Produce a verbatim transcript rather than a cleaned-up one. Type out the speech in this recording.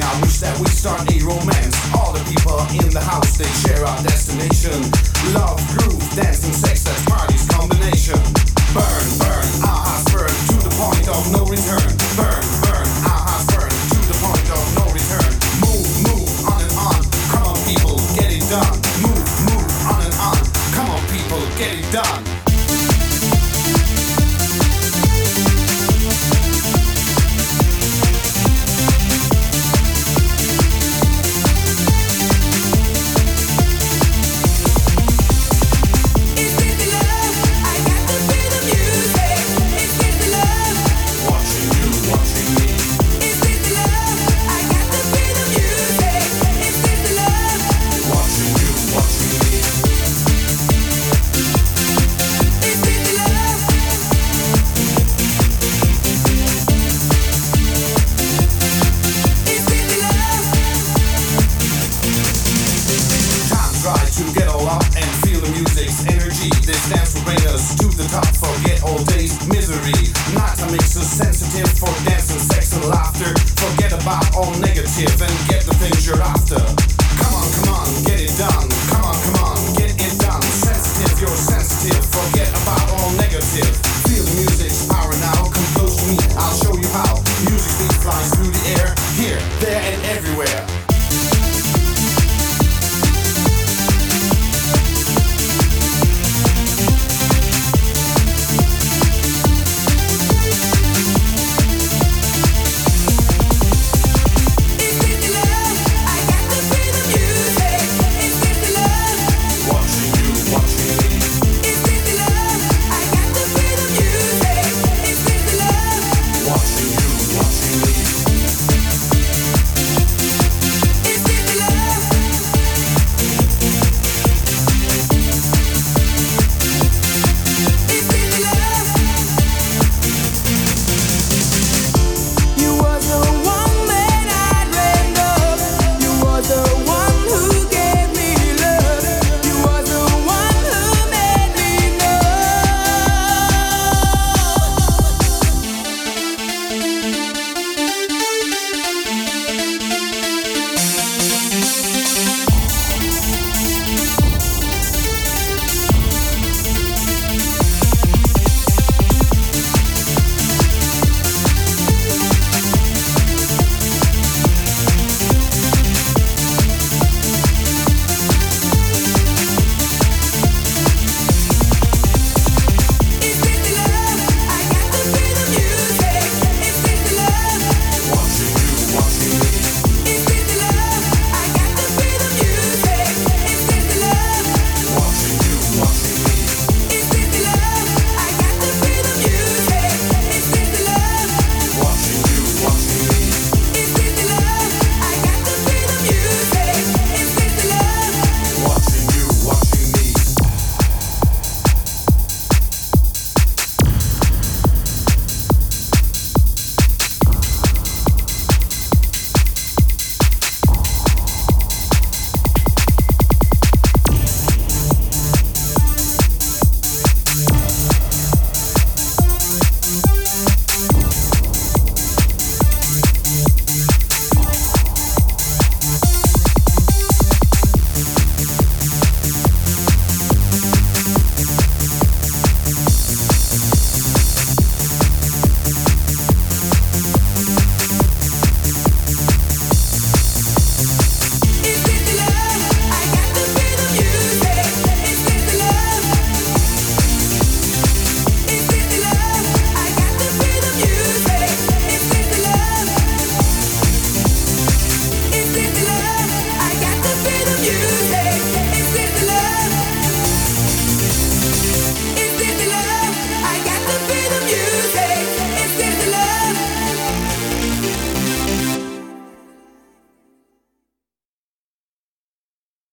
I wish that we start a romance. All the people in the house, they share our destination. Love, groove, dancing, sex, that's party's combination. Burn, burn, our hearts burn to the point of no return. Burn, burn, our hearts burn to the point of no return. Move, move, on and on. Come on, people, get it done. Move, move, on and on. Come on, people, get it done. To get all up and feel the music's energy. This dance will bring us to the top. Forget all day's misery. Night makes us sensitive for dancing, sex and laughter. Forget about all negative and get the things you're after. Come on, come on, get it done.